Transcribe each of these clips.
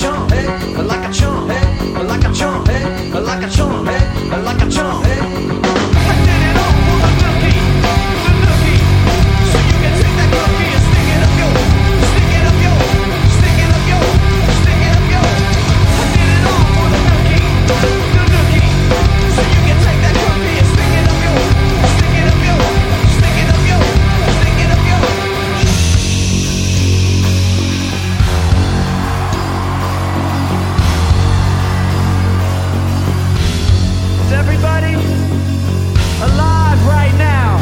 chump, hey, like a chump, hey, like a chump, hey, like a chump, hey, like a chump, hey. I did it all for the nookie, so you can take that cookie and stick it up yo, stick it up yo, stick it up yo, stick it up yo. I did it all for the nookie, so you can take that cookie and stick it up yo, stick it up yo, stick it up yo, stick it up yo. Is everybody alive right now?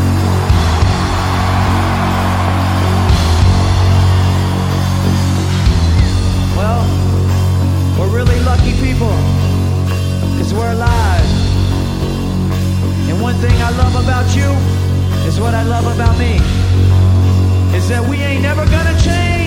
Well, we're really lucky people, 'cause we're alive. And one thing I love about you is what I love about me, is that we ain't never gonna change.